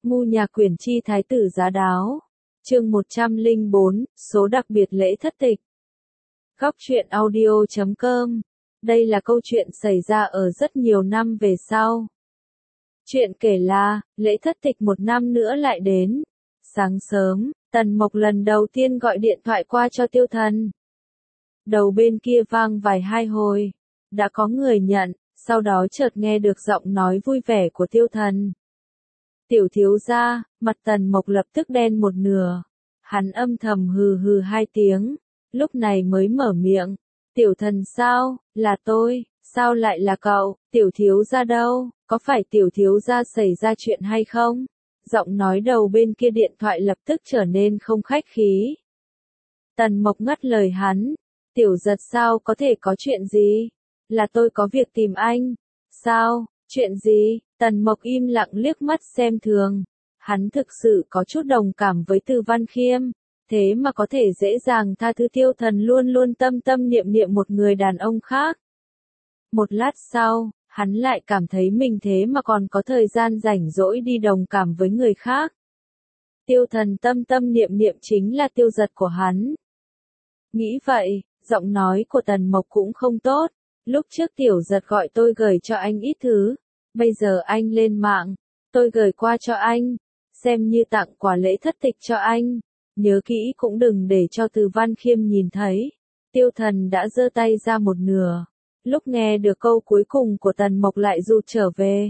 Ngu nhà quyển chi thái tử giá đáo. Chương 104, số đặc biệt lễ thất tịch. Góc truyện audio.com. Đây là câu chuyện xảy ra ở rất nhiều năm về sau. Chuyện kể là, lễ thất tịch một năm nữa lại đến. Sáng sớm, Tần Mộc lần đầu tiên gọi điện thoại qua cho Tiêu Thần. Đầu bên kia vang vài hai hồi. Đã có người nhận, sau đó chợt nghe được giọng nói vui vẻ của Tiêu Thần. Tiểu thiếu gia, mặt Tần Mộc lập tức đen một nửa. Hắn âm thầm hừ hừ hai tiếng, lúc này mới mở miệng. Tiểu Thần sao, là tôi, sao lại là cậu, tiểu thiếu gia đâu, có phải tiểu thiếu gia xảy ra chuyện hay không? Giọng nói đầu bên kia điện thoại lập tức trở nên không khách khí. Tần Mộc ngắt lời hắn. Tiểu Giật sao có thể có chuyện gì? Là tôi có việc tìm anh. Sao, chuyện gì? Tần Mộc im lặng liếc mắt xem thường. Hắn thực sự có chút đồng cảm với Từ Văn Khiêm. Thế mà có thể dễ dàng tha thứ Tiêu Thần luôn luôn tâm tâm niệm niệm một người đàn ông khác. Một lát sau, hắn lại cảm thấy mình thế mà còn có thời gian rảnh rỗi đi đồng cảm với người khác. Tiêu Thần tâm tâm niệm niệm chính là Tiêu Giật của hắn. Nghĩ vậy, giọng nói của Tần Mộc cũng không tốt. Lúc trước Tiểu Giật gọi tôi gửi cho anh ít thứ. Bây giờ anh lên mạng, tôi gửi qua cho anh, xem như tặng quà lễ thất tịch cho anh. Nhớ kỹ cũng đừng để cho Từ Văn Khiêm nhìn thấy. Tiêu Thần đã giơ tay ra một nửa. Lúc nghe được câu cuối cùng của Tần Mộc lại rụt trở về.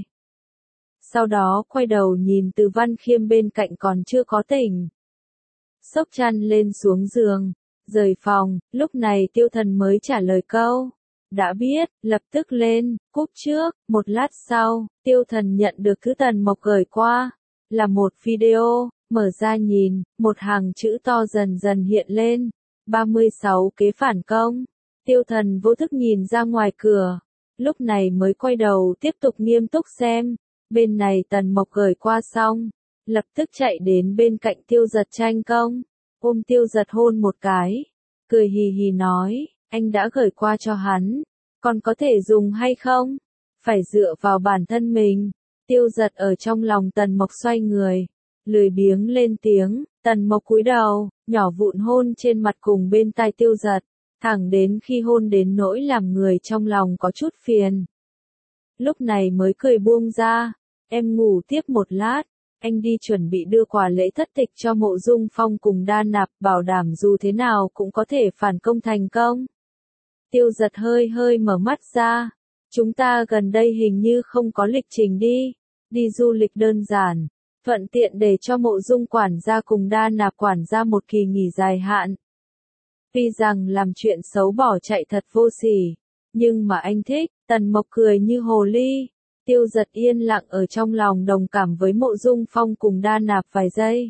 Sau đó quay đầu nhìn Từ Văn Khiêm bên cạnh còn chưa có tỉnh. Xốc chăn lên xuống giường, rời phòng, lúc này Tiêu Thần mới trả lời câu. Đã biết, lập tức lên, cúp trước. Một lát sau, Tiêu Thần nhận được thứ Tần Mộc gửi qua. Là một video, mở ra nhìn, một hàng chữ to dần dần hiện lên. 36 kế phản công. Tiêu Thần vô thức nhìn ra ngoài cửa. Lúc này mới quay đầu tiếp tục nghiêm túc xem. Bên này Tần Mộc gửi qua xong. Lập tức chạy đến bên cạnh Tiêu Giật tranh công. Ôm Tiêu Giật hôn một cái. Cười hì hì nói. Anh đã gửi qua cho hắn, còn có thể dùng hay không? Phải dựa vào bản thân mình. Tiêu Giật ở trong lòng Tần Mộc xoay người, lười biếng lên tiếng. Tần Mộc cúi đầu, nhỏ vụn hôn trên mặt cùng bên tai Tiêu Giật, thẳng đến khi hôn đến nỗi làm người trong lòng có chút phiền. Lúc này mới cười buông ra. Em ngủ tiếp một lát, anh đi chuẩn bị đưa quà lễ thất tịch cho Mộ Dung Phong cùng Đa Nạp, bảo đảm dù thế nào cũng có thể phản công thành công. Tiêu Giật hơi hơi mở mắt ra. Chúng ta gần đây hình như không có lịch trình đi du lịch đơn giản, thuận tiện để cho Mộ Dung quản gia cùng Đa Nạp quản gia một kỳ nghỉ dài hạn. Tuy rằng làm chuyện xấu bỏ chạy thật vô sỉ, nhưng mà anh thích. Tần Mộc cười như hồ ly. Tiêu Giật yên lặng ở trong lòng đồng cảm với Mộ Dung Phong cùng Đa Nạp vài giây.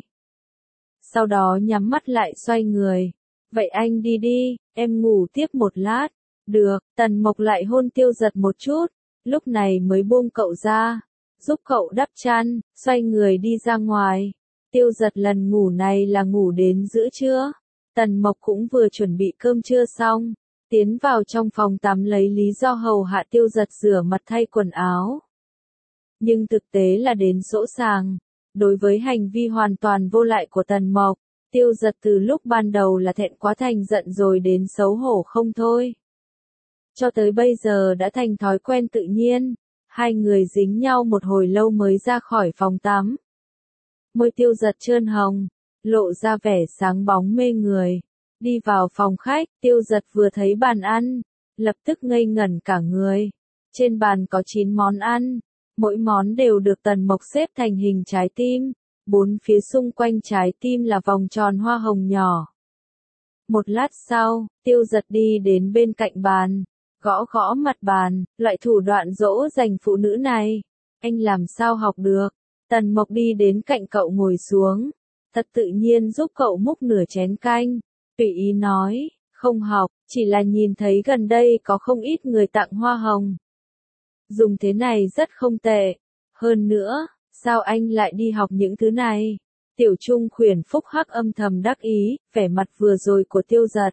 Sau đó nhắm mắt lại xoay người. Vậy anh đi, em ngủ tiếp một lát. Được, Tần Mộc lại hôn Tiêu Giật một chút, lúc này mới buông cậu ra, giúp cậu đắp chăn, xoay người đi ra ngoài. Tiêu Giật lần ngủ này là ngủ đến giữa trưa. Tần Mộc cũng vừa chuẩn bị cơm trưa xong, tiến vào trong phòng tắm lấy lý do hầu hạ Tiêu Giật rửa mặt thay quần áo. Nhưng thực tế là đến sỗ sàng. Đối với hành vi hoàn toàn vô lại của Tần Mộc, Tiêu Giật từ lúc ban đầu là thẹn quá thành giận rồi đến xấu hổ không thôi. Cho tới bây giờ đã thành thói quen tự nhiên. Hai người dính nhau một hồi lâu mới ra khỏi phòng tắm. Môi Tiêu Giật trơn hồng, lộ ra vẻ sáng bóng mê người. Đi vào phòng khách, Tiêu Giật vừa thấy bàn ăn, lập tức ngây ngẩn cả người. Trên bàn có 9 món ăn, mỗi món đều được Tần Mộc xếp thành hình trái tim. 4 phía xung quanh trái tim là vòng tròn hoa hồng nhỏ. Một lát sau, Tiêu Giật đi đến bên cạnh bàn, gõ gõ mặt bàn. Loại thủ đoạn dỗ dành phụ nữ này, anh làm sao học được? Tần Mộc đi đến cạnh cậu ngồi xuống, thật tự nhiên giúp cậu múc nửa chén canh, tùy ý nói, không học, chỉ là nhìn thấy gần đây có không ít người tặng hoa hồng. Dùng thế này rất không tệ. Hơn nữa, sao anh lại đi học những thứ này? Tiểu Trung khuyển Phúc Hắc âm thầm đắc ý. Vẻ mặt vừa rồi của Tiêu Giật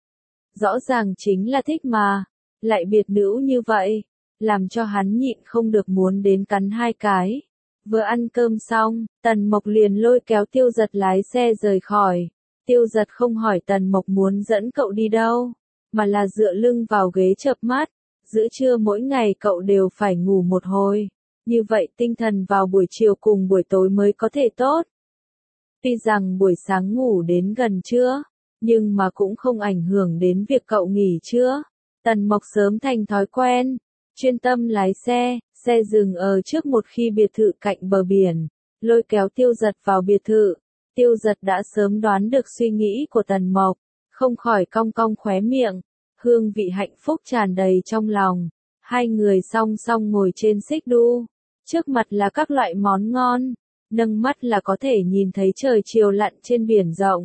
rõ ràng chính là thích mà, lại biệt nữ như vậy, làm cho hắn nhịn không được muốn đến cắn hai cái. Vừa ăn cơm xong, Tần Mộc liền lôi kéo Tiêu Giật lái xe rời khỏi. Tiêu Giật không hỏi Tần Mộc muốn dẫn cậu đi đâu, mà là dựa lưng vào ghế chợp mắt. Giữa trưa mỗi ngày cậu đều phải ngủ một hồi, như vậy tinh thần vào buổi chiều cùng buổi tối mới có thể tốt. Tuy rằng buổi sáng ngủ đến gần trưa, nhưng mà cũng không ảnh hưởng đến việc cậu nghỉ trưa. Tần Mộc sớm thành thói quen, chuyên tâm lái xe, xe dừng ở trước một khi biệt thự cạnh bờ biển, lôi kéo Tiêu Giật vào biệt thự. Tiêu Giật đã sớm đoán được suy nghĩ của Tần Mộc, không khỏi cong cong khóe miệng, hương vị hạnh phúc tràn đầy trong lòng. Hai người song song ngồi trên xích đu, trước mặt là các loại món ngon, nâng mắt là có thể nhìn thấy trời chiều lặn trên biển rộng.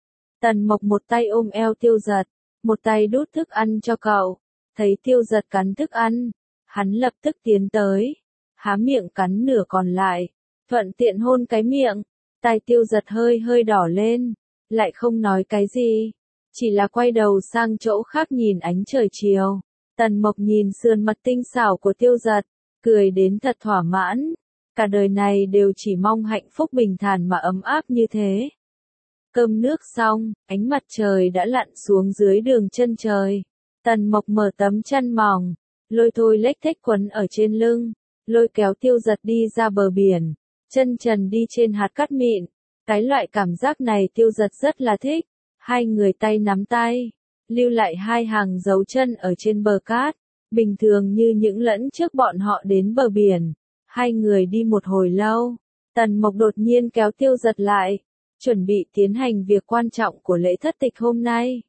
Tần Mộc một tay ôm eo Tiêu Giật, một tay đút thức ăn cho cậu, thấy Tiêu Giật cắn thức ăn, hắn lập tức tiến tới, há miệng cắn nửa còn lại, thuận tiện hôn cái miệng. Tai Tiêu Giật hơi hơi đỏ lên, lại không nói cái gì, chỉ là quay đầu sang chỗ khác nhìn ánh trời chiều. Tần Mộc nhìn sườn mặt tinh xảo của Tiêu Giật, cười đến thật thỏa mãn, cả đời này đều chỉ mong hạnh phúc bình thản mà ấm áp như thế. Cơm nước xong, ánh mặt trời đã lặn xuống dưới đường chân trời. Tần Mộc mở tấm chăn mỏng, lôi thôi lếch thếch quấn ở trên lưng, lôi kéo Tiêu Giật đi ra bờ biển, chân trần đi trên hạt cát mịn. Cái loại cảm giác này Tiêu Giật rất là thích. Hai người tay nắm tay, lưu lại hai hàng dấu chân ở trên bờ cát, bình thường như những lẫn trước bọn họ đến bờ biển. Hai người đi một hồi lâu, Tần Mộc đột nhiên kéo Tiêu Giật lại, chuẩn bị tiến hành việc quan trọng của lễ thất tịch hôm nay.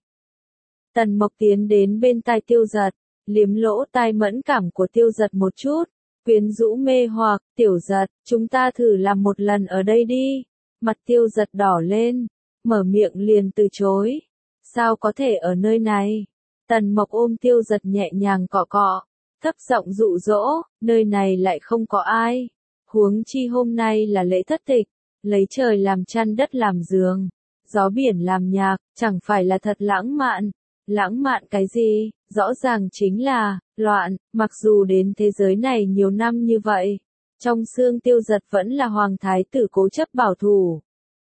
Tần Mộc tiến đến bên tai Tiêu Giật, liếm lỗ tai mẫn cảm của Tiêu Giật một chút, quyến rũ mê hoặc. Tiểu Giật, chúng ta thử làm một lần ở đây đi. Mặt Tiêu Giật đỏ lên, mở miệng liền từ chối. Sao có thể ở nơi này? Tần Mộc ôm Tiêu Giật nhẹ nhàng cọ cọ, thấp giọng dụ dỗ, nơi này lại không có ai. Huống chi hôm nay là lễ thất tịch, lấy trời làm chăn đất làm giường, gió biển làm nhạc, chẳng phải là thật lãng mạn. Lãng mạn cái gì? Rõ ràng chính là loạn. Mặc dù đến thế giới này nhiều năm như vậy, trong xương Tiêu Giật vẫn là hoàng thái tử cố chấp bảo thủ.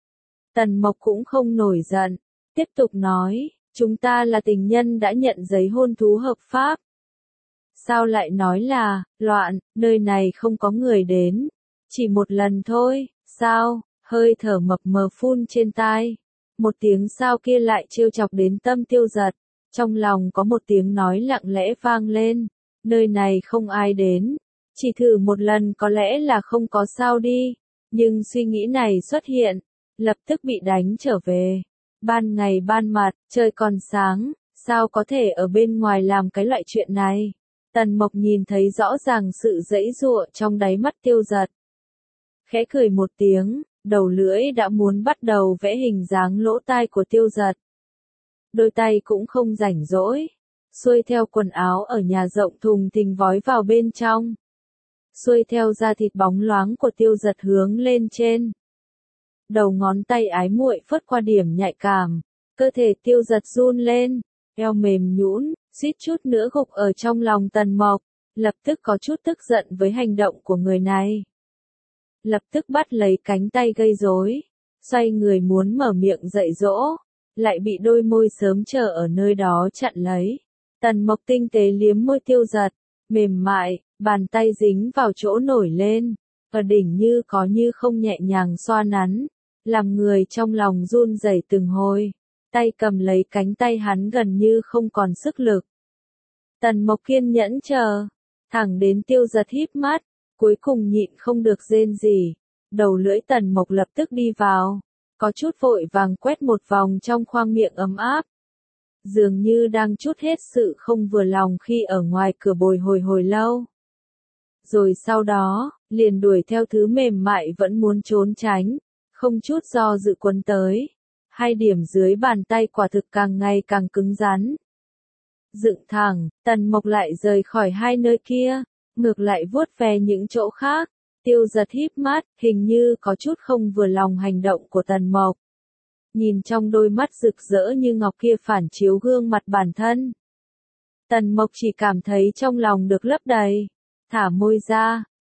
Tần Mộc cũng không nổi giận, tiếp tục nói, chúng ta là tình nhân đã nhận giấy hôn thú hợp pháp. Sao lại nói là loạn? Nơi này không có người đến, chỉ một lần thôi. Sao? Hơi thở mập mờ phun trên tai, một tiếng sao kia lại trêu chọc đến tâm Tiêu Giật. Trong lòng có một tiếng nói lặng lẽ vang lên, nơi này không ai đến, chỉ thử một lần có lẽ là không có sao đi. Nhưng suy nghĩ này xuất hiện, lập tức bị đánh trở về. Ban ngày ban mặt, trời còn sáng, sao có thể ở bên ngoài làm cái loại chuyện này? Tần Mộc nhìn thấy rõ ràng sự giãy giụa trong đáy mắt Tiêu Giật. Khẽ cười một tiếng, đầu lưỡi đã muốn bắt đầu vẽ hình dáng lỗ tai của Tiêu Giật. Đôi tay cũng không rảnh rỗi, xuôi theo quần áo ở nhà rộng thùng thình vói vào bên trong. Xuôi theo da thịt bóng loáng của Tiêu Giật hướng lên trên. Đầu ngón tay ái muội phớt qua điểm nhạy cảm, cơ thể Tiêu Giật run lên, eo mềm nhũn, suýt chút nữa gục ở trong lòng Tần Mộc, lập tức có chút tức giận với hành động của người này. Lập tức bắt lấy cánh tay gây rối, xoay người muốn mở miệng dạy dỗ, lại bị đôi môi sớm chờ ở nơi đó chặn lấy. Tần Mộc tinh tế liếm môi Tiêu Giật, mềm mại, bàn tay dính vào chỗ nổi lên, ở đỉnh như có như không nhẹ nhàng xoa nắn, làm người trong lòng run rẩy từng hồi. Tay cầm lấy cánh tay hắn gần như không còn sức lực. Tần Mộc kiên nhẫn chờ, thẳng đến Tiêu Giật híp mắt, cuối cùng nhịn không được rên rỉ. Đầu lưỡi Tần Mộc lập tức đi vào, có chút vội vàng quét một vòng trong khoang miệng ấm áp. Dường như đang trút hết sự không vừa lòng khi ở ngoài cửa bồi hồi lâu. Rồi sau đó, liền đuổi theo thứ mềm mại vẫn muốn trốn tránh, không chút do dự quấn tới. Hai điểm dưới bàn tay quả thực càng ngày càng cứng rắn. Dựng thẳng, Tần Mộc lại rời khỏi hai nơi kia, ngược lại vuốt về những chỗ khác. Tiêu Giật híp mắt, hình như có chút không vừa lòng hành động của Tần Mộc. Nhìn trong đôi mắt rực rỡ như ngọc kia phản chiếu gương mặt bản thân. Tần Mộc chỉ cảm thấy trong lòng được lấp đầy, thả môi ra,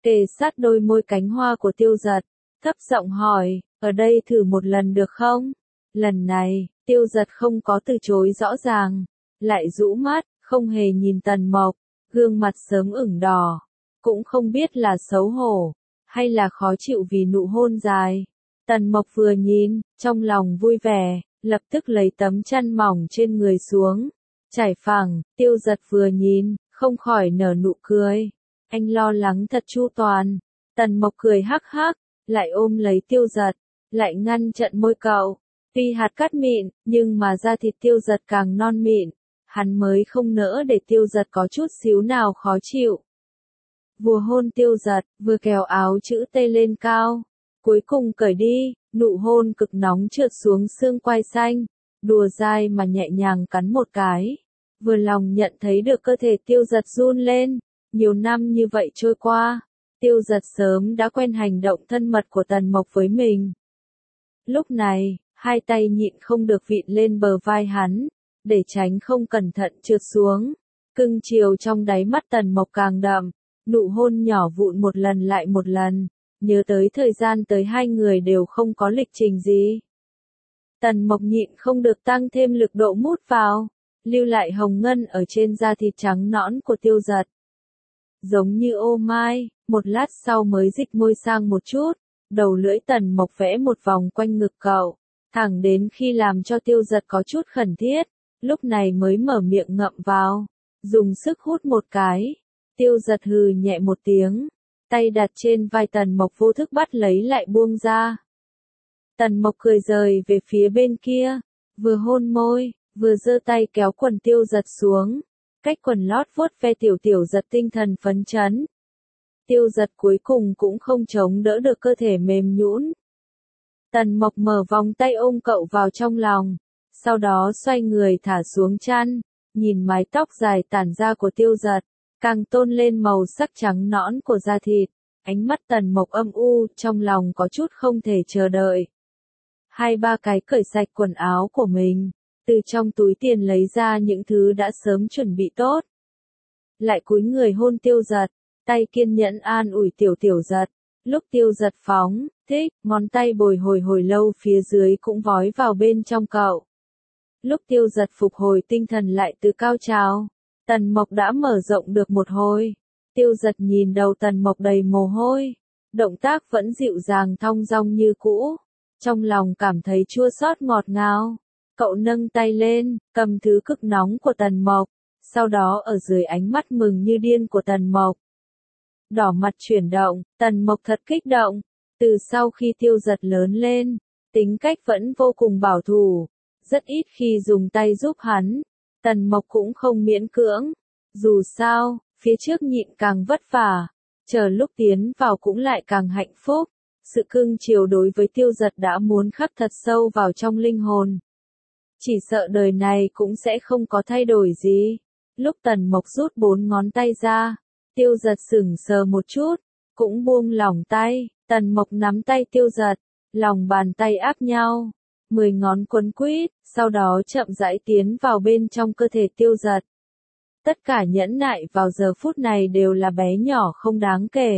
kề sát đôi môi cánh hoa của Tiêu Dật, thấp giọng hỏi, ở đây thử một lần được không? Lần này, Tiêu Dật không có từ chối rõ ràng, lại rũ mắt, không hề nhìn Tần Mộc, gương mặt sớm ửng đỏ, cũng không biết là xấu hổ, hay là khó chịu vì nụ hôn dài. Tần Mộc vừa nhìn, trong lòng vui vẻ, lập tức lấy tấm chăn mỏng trên người xuống, trải phẳng. Tiêu Dật vừa nhìn, không khỏi nở nụ cười. Anh lo lắng thật chu toàn. Tần Mộc cười hắc hắc, lại ôm lấy Tiêu Dật, lại ngăn chặn môi cậu. Tuy hạt cát mịn, nhưng mà da thịt Tiêu Dật càng non mịn, hắn mới không nỡ để Tiêu Dật có chút xíu nào khó chịu. Vừa hôn Tiêu Dật, vừa kéo áo chữ T lên cao, cuối cùng cởi đi, nụ hôn cực nóng trượt xuống xương quai xanh, đùa dai mà nhẹ nhàng cắn một cái. Vừa lòng nhận thấy được cơ thể Tiêu Dật run lên, nhiều năm như vậy trôi qua, Tiêu Dật sớm đã quen hành động thân mật của Tần Mộc với mình. Lúc này, hai tay nhịn không được vịn lên bờ vai hắn, để tránh không cẩn thận trượt xuống. Cưng chiều trong đáy mắt Tần Mộc càng đậm, nụ hôn nhỏ vụn một lần lại một lần, nhớ tới thời gian tới hai người đều không có lịch trình gì. Tần Mộc nhịn không được tăng thêm lực độ mút vào, lưu lại hồng ngân ở trên da thịt trắng nõn của Tiêu Dật. Giống như ô mai, một lát sau mới dịch môi sang một chút, đầu lưỡi Tần Mộc vẽ một vòng quanh ngực cậu, thẳng đến khi làm cho Tiêu Dật có chút khẩn thiết, lúc này mới mở miệng ngậm vào, dùng sức hút một cái. Tiêu Dật hừ nhẹ một tiếng, tay đặt trên vai Tần Mộc vô thức bắt lấy lại buông ra. Tần Mộc cười rời về phía bên kia, vừa hôn môi, vừa giơ tay kéo quần Tiêu Dật xuống, cách quần lót vuốt ve Tiểu Dật tinh thần phấn chấn. Tiêu Dật cuối cùng cũng không chống đỡ được cơ thể mềm nhũn. Tần Mộc mở vòng tay ôm cậu vào trong lòng, sau đó xoay người thả xuống chăn, nhìn mái tóc dài tản ra của Tiêu Dật, càng tôn lên màu sắc trắng nõn của da thịt. Ánh mắt Tần Mộc âm u, trong lòng có chút không thể chờ đợi. Hai ba cái cởi sạch quần áo của mình, từ trong túi tiền lấy ra những thứ đã sớm chuẩn bị tốt. Lại cúi người hôn Tiêu Dật, tay kiên nhẫn an ủi Tiểu Dật. Lúc Tiêu Dật phóng, thích, ngón tay bồi hồi lâu phía dưới cũng vói vào bên trong cậu. Lúc Tiêu Dật phục hồi tinh thần lại từ cao trào, Tần Mộc đã mở rộng được một hồi. Tiêu Dật nhìn đầu Tần Mộc đầy mồ hôi, động tác vẫn dịu dàng thong dong như cũ, trong lòng cảm thấy chua xót ngọt ngào. Cậu nâng tay lên, cầm thứ cực nóng của Tần Mộc, sau đó ở dưới ánh mắt mừng như điên của Tần Mộc. Đỏ mặt chuyển động, Tần Mộc thật kích động. Từ sau khi Tiêu Dật lớn lên, tính cách vẫn vô cùng bảo thủ, rất ít khi dùng tay giúp hắn. Tần Mộc cũng không miễn cưỡng, dù sao, phía trước nhịn càng vất vả, chờ lúc tiến vào cũng lại càng hạnh phúc. Sự cưng chiều đối với Tiêu Dật đã muốn khắc thật sâu vào trong linh hồn. Chỉ sợ đời này cũng sẽ không có thay đổi gì. Lúc Tần Mộc rút 4 ngón tay ra, Tiêu Dật sững sờ một chút, cũng buông lỏng tay. Tần Mộc nắm tay Tiêu Dật, lòng bàn tay áp nhau, 10 ngón quấn quýt, sau đó chậm rãi tiến vào bên trong cơ thể Tiêu Dật. Tất cả nhẫn nại vào giờ phút này đều là bé nhỏ không đáng kể.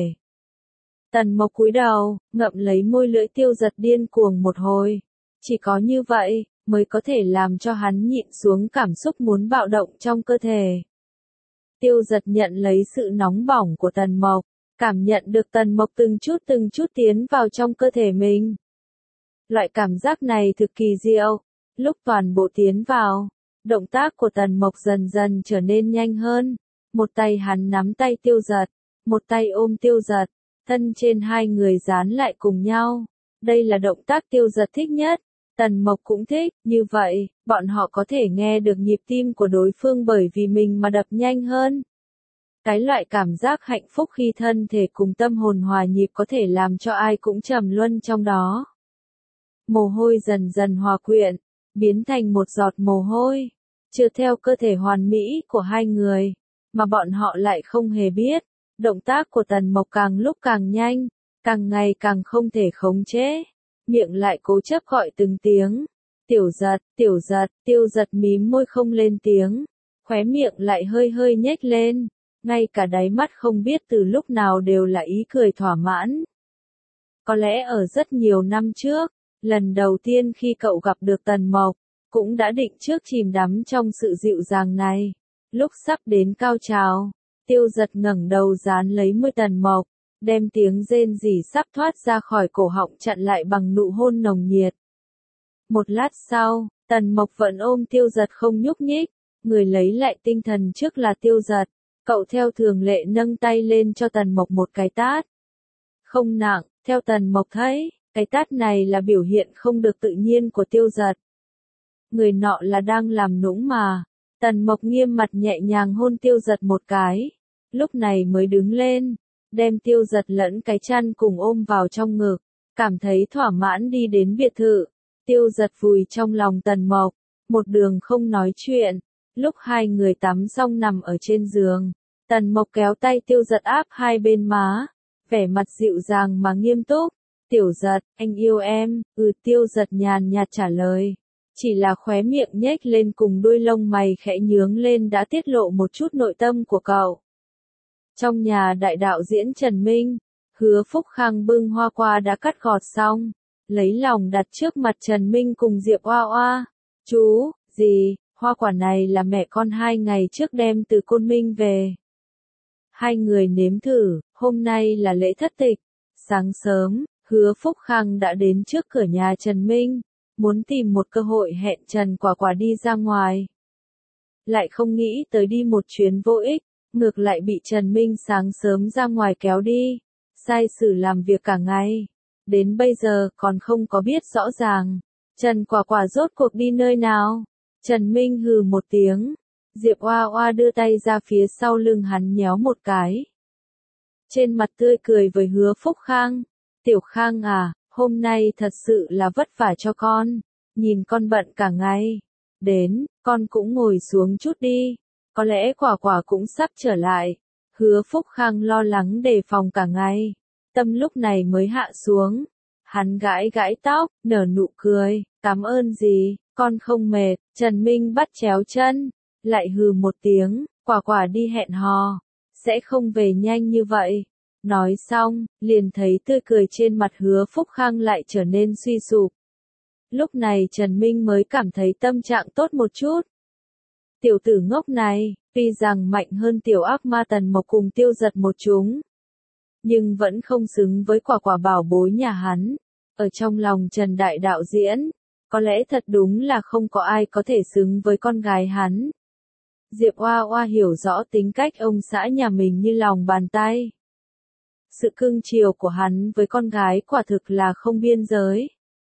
Tần Mộc cúi đầu, ngậm lấy môi lưỡi Tiêu Dật điên cuồng một hồi. Chỉ có như vậy, mới có thể làm cho hắn nhịn xuống cảm xúc muốn bạo động trong cơ thể. Tiêu Dật nhận lấy sự nóng bỏng của Tần Mộc, cảm nhận được Tần Mộc từng chút tiến vào trong cơ thể mình. Loại cảm giác này thực kỳ diệu. Lúc toàn bộ tiến vào, động tác của Tần Mộc dần dần trở nên nhanh hơn. Một tay hắn nắm tay Tiêu Dật, một tay ôm Tiêu Dật, thân trên hai người dán lại cùng nhau. Đây là động tác Tiêu Dật thích nhất. Tần Mộc cũng thích, như vậy, bọn họ có thể nghe được nhịp tim của đối phương bởi vì mình mà đập nhanh hơn. Cái loại cảm giác hạnh phúc khi thân thể cùng tâm hồn hòa nhịp có thể làm cho ai cũng trầm luân trong đó. Mồ hôi dần dần hòa quyện, biến thành một giọt mồ hôi, trượt theo cơ thể hoàn mỹ của hai người, mà bọn họ lại không hề biết. Động tác của Tần Mộc càng lúc càng nhanh, càng ngày càng không thể khống chế. Miệng lại cố chấp gọi từng tiếng. Tiểu Dật, Tiêu Dật mím môi không lên tiếng, khóe miệng lại hơi nhếch lên. ngay cả đáy mắt không biết từ lúc nào đều là ý cười thỏa mãn. Có lẽ ở rất nhiều năm trước, lần đầu tiên khi cậu gặp được Tần Mộc, cũng đã định trước chìm đắm trong sự dịu dàng này. Lúc sắp đến cao trào, Tiêu Giật ngẩng đầu dán lấy môi Tần Mộc, đem tiếng rên rỉ sắp thoát ra khỏi cổ họng chặn lại bằng nụ hôn nồng nhiệt. Một lát sau, Tần Mộc vẫn ôm Tiêu Giật không nhúc nhích, người lấy lại tinh thần trước là Tiêu Giật. Cậu theo thường lệ nâng tay lên cho Tần Mộc một cái tát. Không nặng, theo Tần Mộc thấy, cái tát này là biểu hiện không được tự nhiên của Tiêu Giật. Người nọ là đang làm nũng mà. Tần Mộc nghiêm mặt nhẹ nhàng hôn Tiêu Giật một cái. Lúc này mới đứng lên, đem Tiêu Giật lẫn cái chăn cùng ôm vào trong ngực. Cảm thấy thỏa mãn đi đến biệt thự. Tiêu Giật vùi trong lòng Tần Mộc, một đường không nói chuyện. Lúc hai người tắm xong nằm ở trên giường, Tần Mộc kéo tay Tiêu Giật áp hai bên má, vẻ mặt dịu dàng mà nghiêm túc. Tiểu Giật, anh yêu em. Tiêu Giật nhàn nhạt trả lời. Chỉ là khóe miệng nhếch lên cùng đuôi lông mày khẽ nhướng lên đã tiết lộ một chút nội tâm của cậu. Trong nhà đại đạo diễn Trần Minh, Hứa Phúc Khang bưng hoa qua đã cắt gọt xong, lấy lòng đặt trước mặt Trần Minh cùng Diệp Oa Oa. Chú, gì, hoa quả này là mẹ con 2 ngày trước đem từ Côn Minh về. Hai người nếm thử, hôm nay là lễ thất tịch. Sáng sớm, Hứa Phúc Khang đã đến trước cửa nhà Trần Minh, muốn tìm một cơ hội hẹn Trần Quả Quả đi ra ngoài. Lại không nghĩ tới đi một chuyến vô ích, ngược lại bị Trần Minh sáng sớm ra ngoài kéo đi, sai sử làm việc cả ngày. Đến bây giờ còn không có biết rõ ràng, Trần Quả Quả rốt cuộc đi nơi nào. Trần Minh hừ một tiếng, Diệp Oa Oa đưa tay ra phía sau lưng hắn nhéo một cái. Trên mặt tươi cười với Hứa Phúc Khang, Tiểu Khang à, hôm nay thật sự là vất vả cho con, nhìn con bận cả ngày. Đến, con cũng ngồi xuống chút đi, có lẽ Quả Quả cũng sắp trở lại. Hứa Phúc Khang lo lắng đề phòng cả ngày, tâm lúc này mới hạ xuống. Hắn gãi gãi tóc, nở nụ cười, cảm ơn gì, con không mệt. Trần Minh bắt chéo chân, lại hừ một tiếng, Quả Quả đi hẹn hò, sẽ không về nhanh như vậy. Nói xong, liền thấy tươi cười trên mặt Hứa Phúc Khang lại trở nên suy sụp. Lúc này Trần Minh mới cảm thấy tâm trạng tốt một chút. Tiểu tử ngốc này, tuy rằng mạnh hơn tiểu ác ma Tần Mộc cùng Tiêu Giật một chúng, nhưng vẫn không xứng với Quả Quả bảo bối nhà hắn. Ở trong lòng Trần Đại đạo diễn, có lẽ thật đúng là không có ai có thể xứng với con gái hắn. Diệp Oa Oa hiểu rõ tính cách ông xã nhà mình như lòng bàn tay. Sự cưng chiều của hắn với con gái quả thực là không biên giới.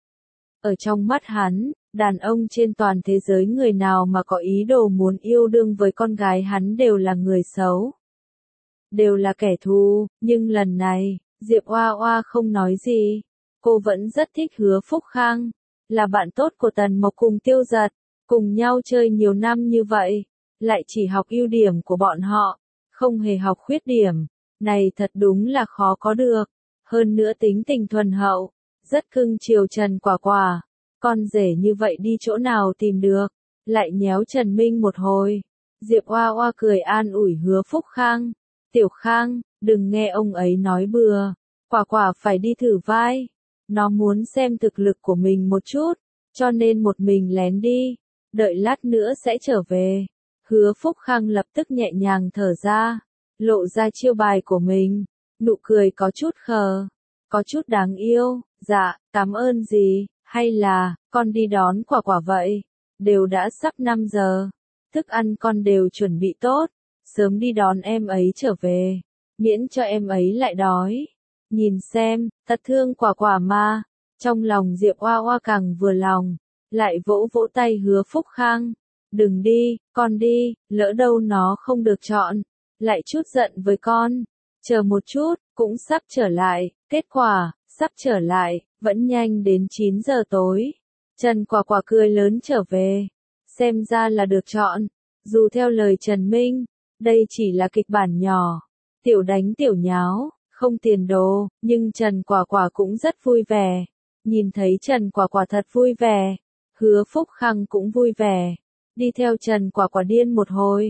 Ở trong mắt hắn, đàn ông trên toàn thế giới người nào mà có ý đồ muốn yêu đương với con gái hắn đều là người xấu. Đều là kẻ thù, nhưng lần này, Diệp Oa Oa không nói gì. Cô vẫn rất thích Hứa Phúc Khang, là bạn tốt của Tần Mộc cùng Tiêu Giật, cùng nhau chơi nhiều năm như vậy, lại chỉ học ưu điểm của bọn họ, không hề học khuyết điểm. Này thật đúng là khó có được. Hơn nữa tính tình thuần hậu, rất cưng chiều Trần Quả Quả. Con rể như vậy đi chỗ nào tìm được. Lại nhéo Trần Minh một hồi. Diệp Oa Oa cười an ủi Hứa Phúc Khang. Tiểu Khang, đừng nghe ông ấy nói bừa. Quả Quả phải đi thử vai. Nó muốn xem thực lực của mình một chút, cho nên một mình lén đi. Đợi lát nữa sẽ trở về. Hứa Phúc Khang lập tức nhẹ nhàng thở ra, lộ ra chiêu bài của mình. Nụ cười có chút khờ, có chút đáng yêu. Dạ, cảm ơn gì, hay là, con đi đón Quả Quả vậy? Đều đã sắp 5 giờ, thức ăn con đều chuẩn bị tốt, sớm đi đón em ấy trở về, miễn cho em ấy lại đói. Nhìn xem, thật thương Quả Quả mà. Trong lòng Diệp Oa Oa càng vừa lòng, lại vỗ vỗ tay Hứa Phúc Khang. Đừng đi, con đi, lỡ đâu nó không được chọn, lại chút giận với con. Chờ một chút, cũng sắp trở lại. Kết quả, sắp trở lại, vẫn nhanh đến 9 giờ tối. Trần Quả Quả cười lớn trở về. Xem ra là được chọn. Dù theo lời Trần Minh, đây chỉ là kịch bản nhỏ, tiểu đánh tiểu nháo, không tiền đồ, nhưng Trần Quả Quả cũng rất vui vẻ. Nhìn thấy Trần Quả Quả thật vui vẻ, Hứa Phúc Khang cũng vui vẻ. Đi theo Trần Quả Quả điên một hồi.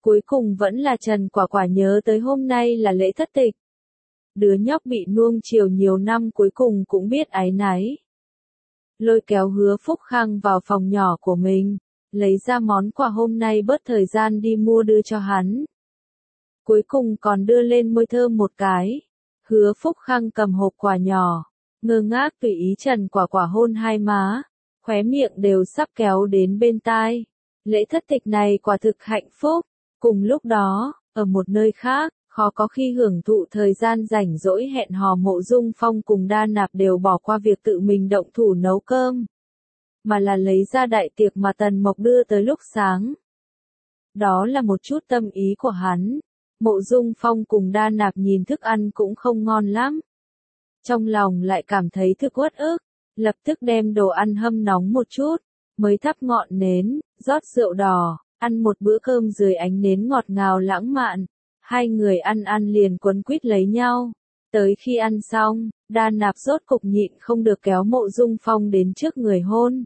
Cuối cùng vẫn là Trần Quả Quả nhớ tới hôm nay là lễ thất tịch. Đứa nhóc bị nuông chiều nhiều năm cuối cùng cũng biết áy náy. Lôi kéo Hứa Phúc Khang vào phòng nhỏ của mình, lấy ra món quà hôm nay bớt thời gian đi mua đưa cho hắn. Cuối cùng còn đưa lên môi thơm một cái. Hứa Phúc Khang cầm hộp quà nhỏ, ngơ ngác tùy ý Trần Quả Quả hôn hai má, khóe miệng đều sắp kéo đến bên tai. Lễ thất tịch này quả thực hạnh phúc. Cùng lúc đó, ở một nơi khác, khó có khi hưởng thụ thời gian rảnh rỗi hẹn hò Mộ Dung Phong cùng Đa Nạp đều bỏ qua việc tự mình động thủ nấu cơm, mà là lấy ra đại tiệc mà Tần Mộc đưa tới lúc sáng. Đó là một chút tâm ý của hắn. Mộ Dung Phong cùng Đa Nạp nhìn thức ăn cũng không ngon lắm. Trong lòng lại cảm thấy thực uất ức, lập tức đem đồ ăn hâm nóng một chút, mới thắp ngọn nến, rót rượu đỏ, ăn một bữa cơm dưới ánh nến ngọt ngào lãng mạn. Hai người ăn liền quấn quýt lấy nhau. Tới khi ăn xong, Đa Nạp rốt cục nhịn không được kéo Mộ Dung Phong đến trước người hôn.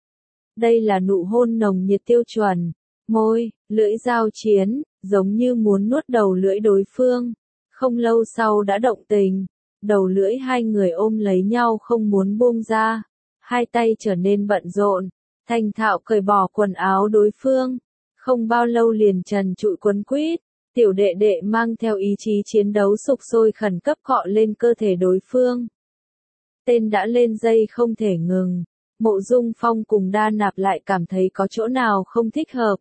Đây là nụ hôn nồng nhiệt tiêu chuẩn, môi, lưỡi giao chiến, giống như muốn nuốt đầu lưỡi đối phương. Không lâu sau đã động tình, đầu lưỡi hai người ôm lấy nhau không muốn buông ra. Hai tay trở nên bận rộn, thành thạo cởi bỏ quần áo đối phương. Không bao lâu liền trần trụi quấn quýt. Tiểu đệ đệ mang theo ý chí chiến đấu sục sôi khẩn cấp cọ lên cơ thể đối phương. Tên đã lên dây không thể ngừng. Mộ Dung Phong cùng Đa Nạp lại cảm thấy có chỗ nào không thích hợp.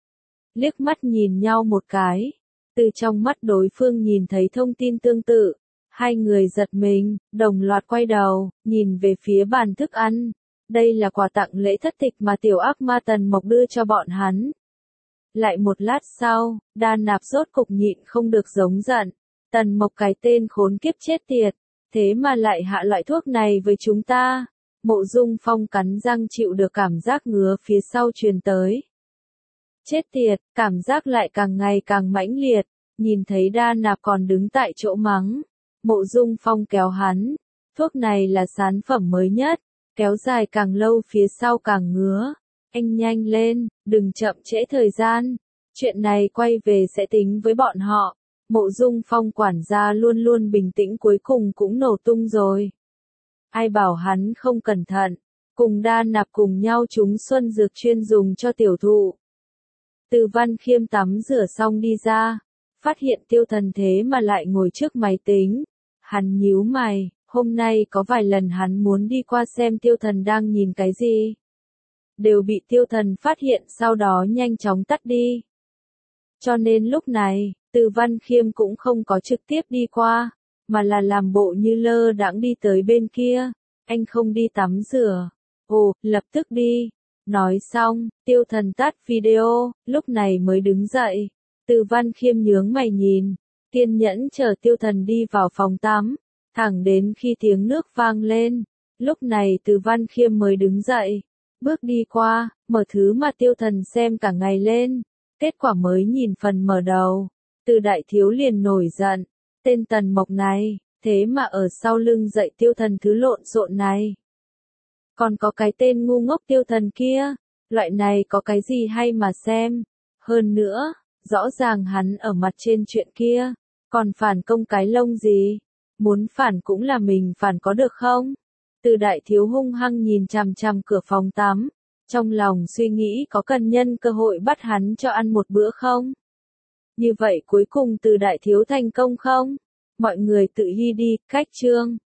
Liếc mắt nhìn nhau một cái. Từ trong mắt đối phương nhìn thấy thông tin tương tự. Hai người giật mình, đồng loạt quay đầu, nhìn về phía bàn thức ăn. Đây là quà tặng lễ thất tịch mà tiểu ác ma Tần Mộc đưa cho bọn hắn. Lại một lát sau, Đa Nạp rốt cục nhịn không được giống giận. Tần Mộc cái tên khốn kiếp chết tiệt, thế mà lại hạ loại thuốc này với chúng ta. Mộ Dung Phong cắn răng chịu được cảm giác ngứa phía sau truyền tới. Chết tiệt, cảm giác lại càng ngày càng mãnh liệt, nhìn thấy Đa Nạp còn đứng tại chỗ mắng. Mộ Dung Phong kéo hắn, thuốc này là sản phẩm mới nhất, kéo dài càng lâu phía sau càng ngứa. Anh nhanh lên, đừng chậm trễ thời gian. Chuyện này quay về sẽ tính với bọn họ. Mộ Dung Phong quản gia luôn luôn bình tĩnh cuối cùng cũng nổ tung rồi. Ai bảo hắn không cẩn thận. Cùng Đa Nạp cùng nhau trúng xuân dược chuyên dùng cho tiểu thụ. Từ Văn Khiêm tắm rửa xong đi ra. Phát hiện Tiêu Thần thế mà lại ngồi trước máy tính. Hắn nhíu mày, hôm nay có vài lần hắn muốn đi qua xem Tiêu Thần đang nhìn cái gì. Đều bị Tiêu Thần phát hiện sau đó nhanh chóng tắt đi. Cho nên lúc này, Từ Văn Khiêm cũng không có trực tiếp đi qua, mà là làm bộ như lơ đãng đi tới bên kia. Anh không đi tắm rửa. Ồ, lập tức đi. Nói xong, Tiêu Thần tắt video, lúc này mới đứng dậy. Từ Văn Khiêm nhướng mày nhìn, kiên nhẫn chờ Tiêu Thần đi vào phòng tắm, thẳng đến khi tiếng nước vang lên. Lúc này Từ Văn Khiêm mới đứng dậy. Bước đi qua, mở thứ mà Tiêu Thần xem cả ngày lên. Kết quả mới nhìn phần mở đầu. Từ đại thiếu liền nổi giận. Tên Tần Mộc này, thế mà ở sau lưng dạy Tiêu Thần thứ lộn xộn này. Còn có cái tên ngu ngốc Tiêu Thần kia. Loại này có cái gì hay mà xem. Hơn nữa, rõ ràng hắn ở mặt trên chuyện kia. Còn phản công cái lông gì. Muốn phản cũng là mình phản có được không? Từ đại thiếu hung hăng nhìn chằm chằm cửa phòng tắm, trong lòng suy nghĩ có cần nhân cơ hội bắt hắn cho ăn một bữa không? Như vậy cuối cùng Từ đại thiếu thành công không? Mọi người tự ghi đi, cách chương.